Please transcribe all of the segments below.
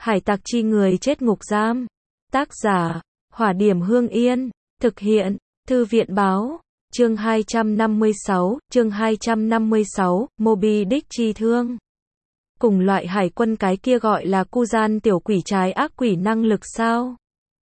Hải tặc chi người chết ngục giam. Tác giả, Hỏa Điểm Hương Yên. Thực hiện, Thư viện báo. Chương 256, Moby Dick chi thương. Cùng loại hải quân cái kia gọi là Kujan tiểu quỷ trái ác quỷ năng lực sao?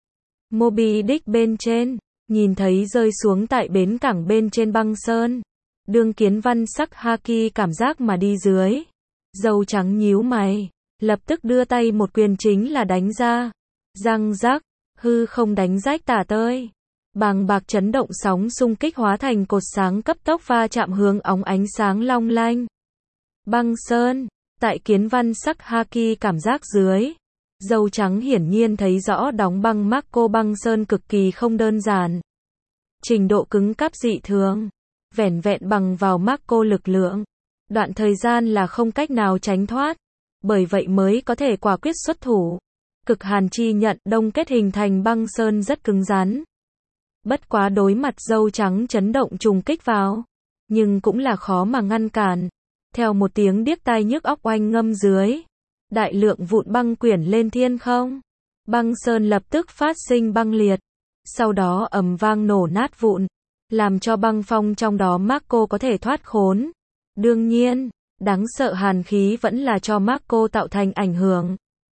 Moby Dick bên trên, nhìn thấy rơi xuống tại bến cảng bên trên băng sơn. Đương Kiến Văn sắc haki cảm giác mà đi dưới. Dâu trắng nhíu mày, lập tức đưa tay một quyền chính là đánh ra. Răng rắc, hư không đánh rách tả tơi. Bàng bạc chấn động sóng xung kích hóa thành cột sáng cấp tốc va chạm hướng óng ánh sáng long lanh. Băng sơn, tại Kiến Văn sắc haki cảm giác dưới. Dâu trắng hiển nhiên thấy rõ đóng băng Marco băng sơn cực kỳ không đơn giản. Trình độ cứng cáp dị thường. Vẻn vẹn bằng vào Marco lực lượng. Đoạn thời gian là không cách nào tránh thoát. Bởi vậy mới có thể quả quyết xuất thủ. Cực hàn chi nhận đông kết hình thành băng sơn rất cứng rắn. Bất quá đối mặt dâu trắng chấn động trùng kích vào. Nhưng cũng là khó mà ngăn cản. Theo một tiếng điếc tai nhức óc oanh ngâm dưới. Đại lượng vụn băng quyển lên thiên không. Băng sơn lập tức phát sinh băng liệt. Sau đó ầm vang nổ nát vụn. Làm cho băng phong trong đó Marco có thể thoát khốn. Đương nhiên, đáng sợ hàn khí vẫn là cho Marco tạo thành ảnh hưởng.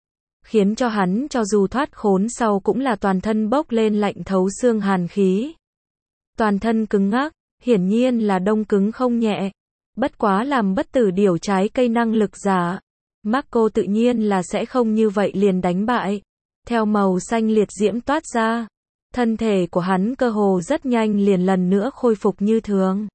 Khiến cho hắn cho dù thoát khốn sau cũng là toàn thân bốc lên lạnh thấu xương hàn khí. Toàn thân cứng ngắc, hiển nhiên là đông cứng không nhẹ. Bất quá làm bất tử điểu trái cây năng lực giả. Marco tự nhiên là sẽ không như vậy liền đánh bại. Theo màu xanh liệt diễm toát ra. Thân thể của hắn cơ hồ rất nhanh liền lần nữa khôi phục như thường.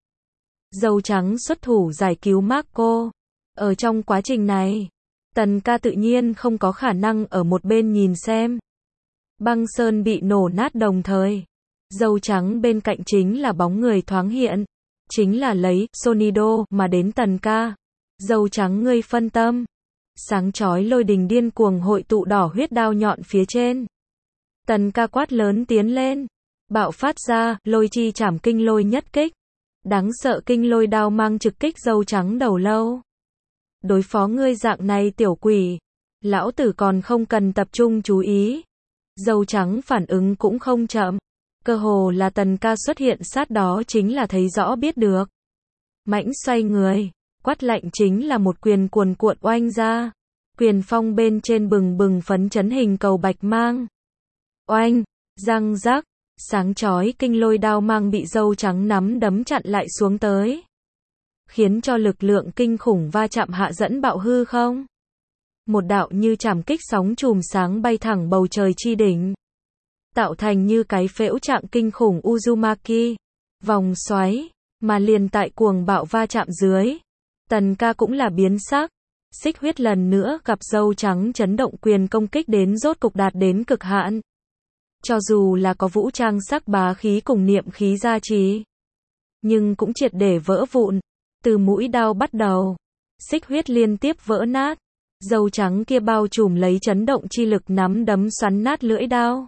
Dâu trắng xuất thủ giải cứu Marco. Ở trong quá trình này, Tần Ca tự nhiên không có khả năng ở một bên nhìn xem. Băng sơn bị nổ nát đồng thời. Dâu trắng bên cạnh chính là bóng người thoáng hiện. Chính là lấy Sonido mà đến Tần Ca. Dâu trắng ngươi phân tâm. Sáng chói lôi đình điên cuồng hội tụ đỏ huyết đao nhọn phía trên. Tần Ca quát lớn tiến lên. Bạo phát ra, lôi chi chảm kinh lôi nhất kích. Đáng sợ kinh lôi đao mang trực kích dâu trắng đầu lâu. Đối phó ngươi dạng này tiểu quỷ. Lão tử còn không cần tập trung chú ý. Dâu trắng phản ứng cũng không chậm. Cơ hồ là Tần Ca xuất hiện sát đó chính là thấy rõ biết được. Mãnh xoay người. Quát lạnh chính là một quyền cuồn cuộn oanh ra. Quyền phong bên trên bừng bừng phấn chấn hình cầu bạch mang. Oanh, răng rắc, sáng chói kinh lôi đao mang bị dâu trắng nắm đấm chặn lại xuống tới. Khiến cho lực lượng kinh khủng va chạm hạ dẫn bạo hư không. Một đạo như chảm kích sóng chùm sáng bay thẳng bầu trời chi đỉnh. Tạo thành như cái phễu trạng kinh khủng Uzumaki. Vòng xoáy, mà liền tại cuồng bạo va chạm dưới. Tần Ca cũng là biến sắc. Xích huyết lần nữa gặp dâu trắng chấn động quyền công kích đến rốt cục đạt đến cực hạn. Cho dù là có vũ trang sắc bá khí cùng niệm khí gia trì. Nhưng cũng triệt để vỡ vụn. Từ mũi đao bắt đầu. Xích huyết liên tiếp vỡ nát. Dâu trắng kia bao trùm lấy chấn động chi lực nắm đấm xoắn nát lưỡi đao.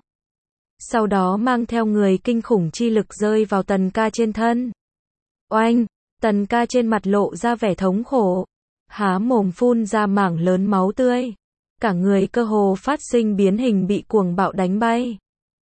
Sau đó mang theo người kinh khủng chi lực rơi vào Tần Ca trên thân. Oanh, Tần Ca trên mặt lộ ra vẻ thống khổ. Há mồm phun ra mảng lớn máu tươi. Cả người cơ hồ phát sinh biến hình bị cuồng bạo đánh bay.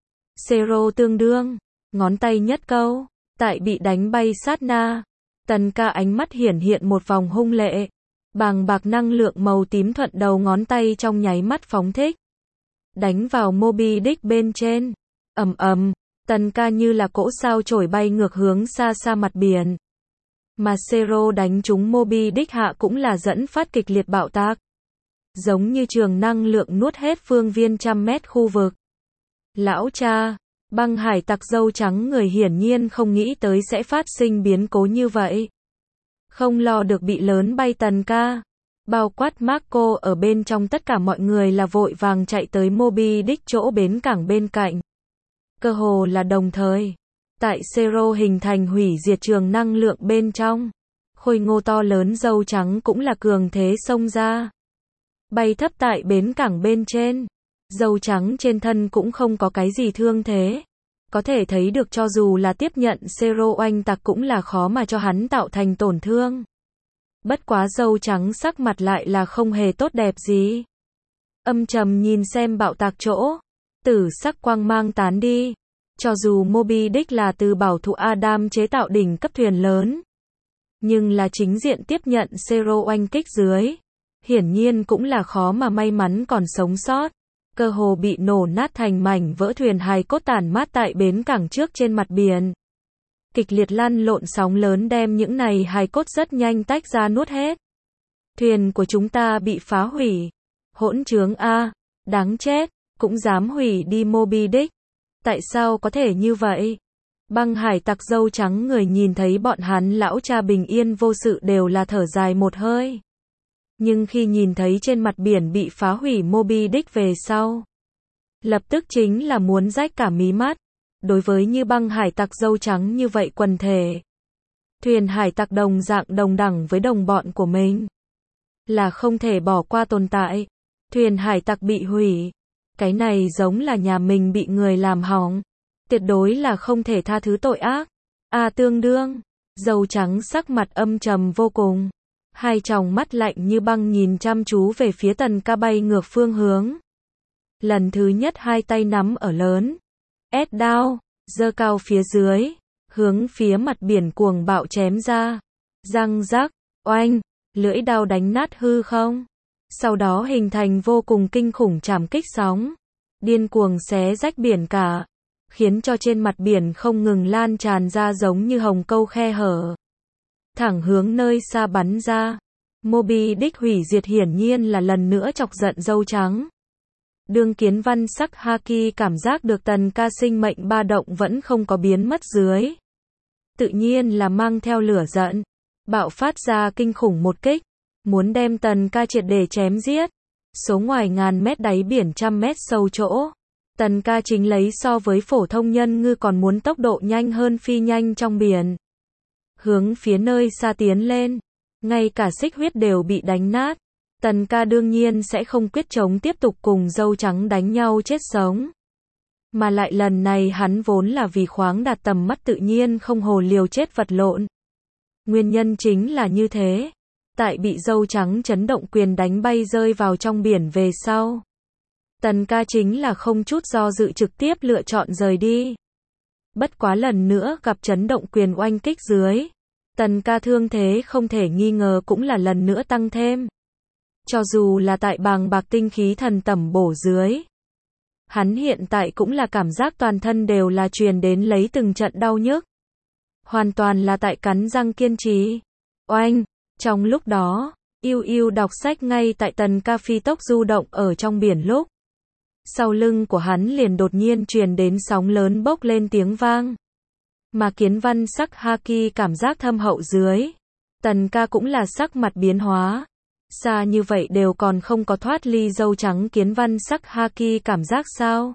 Zero tương đương. Ngón tay nhất câu. Tại bị đánh bay sát na. Tần Ca ánh mắt hiển hiện một vòng hung lệ. Bàng bạc năng lượng màu tím thuận đầu ngón tay trong nháy mắt phóng thích. Đánh vào Moby Dick bên trên. Ầm ầm. Tần Ca như là cỗ sao chổi bay ngược hướng xa xa mặt biển. Mà Zero đánh trúng Moby Dick hạ cũng là dẫn phát kịch liệt bạo tạc. Giống như trường năng lượng nuốt hết phương viên 100 mét khu vực. Lão cha, băng hải tặc dâu trắng người hiển nhiên không nghĩ tới sẽ phát sinh biến cố như vậy. Không lo được bị lớn bay Tần Ca. Bao quát Marco ở bên trong tất cả mọi người là vội vàng chạy tới Moby Dick chỗ bến cảng bên cạnh. Cơ hồ là đồng thời. Tại Zero hình thành hủy diệt trường năng lượng bên trong. Khôi ngô to lớn dâu trắng cũng là cường thế xông ra. Bay thấp tại bến cảng bên trên. Dâu trắng trên thân cũng không có cái gì thương thế. Có thể thấy được cho dù là tiếp nhận Zero oanh tạc cũng là khó mà cho hắn tạo thành tổn thương. Bất quá dâu trắng sắc mặt lại là không hề tốt đẹp gì. âm trầm nhìn xem bạo tạc chỗ. Tử sắc quang mang tán đi. Cho dù Moby Dick là từ bảo thủ Adam chế tạo đỉnh cấp thuyền lớn, nhưng là chính diện tiếp nhận Zero oanh kích dưới. Hiển nhiên cũng là khó mà may mắn còn sống sót. Cơ hồ bị nổ nát thành mảnh vỡ, thuyền hài cốt tản mát tại bến cảng trước trên mặt biển. Kịch liệt lăn lộn sóng lớn đem những này hài cốt rất nhanh tách ra nuốt hết. Thuyền của chúng ta bị phá hủy. Hỗn trướng a, đáng chết, cũng dám hủy đi Moby Dick. Tại sao có thể như vậy? Băng hải tặc râu trắng người nhìn thấy bọn hắn lão cha bình yên vô sự đều là thở dài một hơi. Nhưng khi nhìn thấy trên mặt biển bị phá hủy Moby Dick về sau, lập tức chính là muốn rách cả mí mắt. Đối với như băng hải tặc râu trắng như vậy quần thể, thuyền hải tặc đồng dạng đồng đẳng với đồng bọn của mình, là không thể bỏ qua tồn tại. Thuyền hải tặc bị hủy, cái này giống là nhà mình bị người làm hỏng, tuyệt đối là không thể tha thứ tội ác. Tương đương, râu trắng sắc mặt âm trầm vô cùng, hai tròng mắt lạnh như băng nhìn chăm chú về phía Tần Ca bay ngược phương hướng. Lần thứ nhất hai tay nắm ở lớn, đao, giơ cao phía dưới, hướng phía mặt biển cuồng bạo chém ra. Răng rắc, oanh, lưỡi đao đánh nát hư không. Sau đó hình thành vô cùng kinh khủng trảm kích sóng, điên cuồng xé rách biển cả, khiến cho trên mặt biển không ngừng lan tràn ra giống như hồng câu khe hở, thẳng hướng nơi xa bắn ra. Moby Dick hủy diệt hiển nhiên là lần nữa chọc giận râu trắng. Đương Kiến Văn sắc Haki cảm giác được Tần Ca sinh mệnh ba động vẫn không có biến mất dưới, tự nhiên là mang theo lửa giận, bạo phát ra kinh khủng một kích, muốn đem Tần Ca triệt để chém giết. Số ngoài ngàn mét đáy biển trăm mét sâu chỗ, Tần Ca chính lấy so với phổ thông nhân ngư còn muốn tốc độ nhanh hơn phi nhanh trong biển, hướng phía nơi xa tiến lên. Ngay cả xích huyết đều bị đánh nát. Tần Ca đương nhiên sẽ không quyết chống tiếp tục cùng dâu trắng đánh nhau chết sống. Mà lại lần này hắn vốn là vì khoáng đạt tầm mắt tự nhiên không hồ liều chết vật lộn. Nguyên nhân chính là như thế. Tại bị dâu trắng chấn động quyền đánh bay rơi vào trong biển về sau, Tần Ca chính là không chút do dự trực tiếp lựa chọn rời đi. Bất quá lần nữa gặp chấn động quyền oanh kích dưới, Tần Ca thương thế không thể nghi ngờ cũng là lần nữa tăng thêm. Cho dù là tại bàng bạc tinh khí thần tẩm bổ dưới, hắn hiện tại cũng là cảm giác toàn thân đều là truyền đến lấy từng trận đau nhức. Hoàn toàn là tại cắn răng kiên trì. Oanh! Trong lúc đó, Yêu Yêu đọc sách ngay tại Tần Ca phi tốc du động ở trong biển lúc, sau lưng của hắn liền đột nhiên truyền đến sóng lớn bốc lên tiếng vang. Mà Kiến Văn sắc Haki cảm giác thâm hậu dưới, Tần Ca cũng là sắc mặt biến hóa. Xa như vậy đều còn không có thoát ly dâu trắng Kiến Văn sắc Haki cảm giác sao?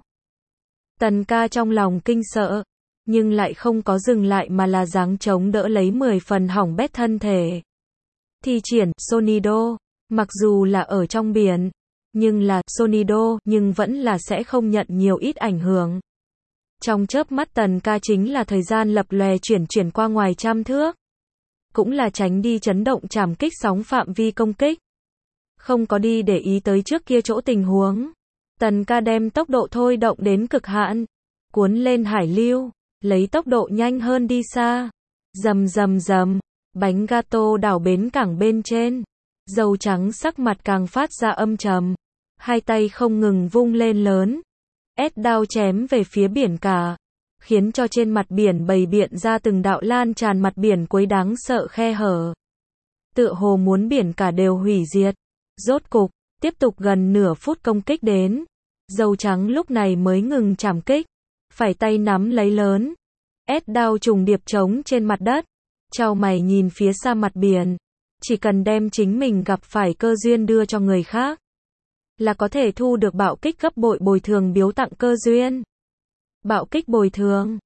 Tần Ca trong lòng kinh sợ, nhưng lại không có dừng lại mà là giáng chống đỡ lấy 10 phần hỏng bét thân thể. Thi triển Sonido, mặc dù là ở trong biển, nhưng là Sonido nhưng vẫn là sẽ không nhận nhiều ít ảnh hưởng. Trong chớp mắt Tần Ca chính là thời gian lập lòe chuyển qua ngoài trăm thước. Cũng là tránh đi chấn động trảm kích sóng phạm vi công kích. Không có đi để ý tới trước kia chỗ tình huống. Tần Ca đem tốc độ thôi động đến cực hạn, cuốn lên hải lưu, lấy tốc độ nhanh hơn đi xa. Rầm rầm rầm, bánh gato đảo bến cảng bên trên. Dâu trắng sắc mặt càng phát ra âm trầm, hai tay không ngừng vung lên lớn, đao chém về phía biển cả, khiến cho trên mặt biển bày biện ra từng đạo lan tràn mặt biển quấy đáng sợ khe hở. Tựa hồ muốn biển cả đều hủy diệt. Rốt cục, tiếp tục gần nửa phút công kích đến, dâu trắng lúc này mới ngừng trảm kích, phải tay nắm lấy lớn, đao trùng điệp trống trên mặt đất, chau mày nhìn phía xa mặt biển, chỉ cần đem chính mình gặp phải cơ duyên đưa cho người khác, là có thể thu được bạo kích gấp bội bồi thường biếu tặng cơ duyên. Bạo kích bồi thường,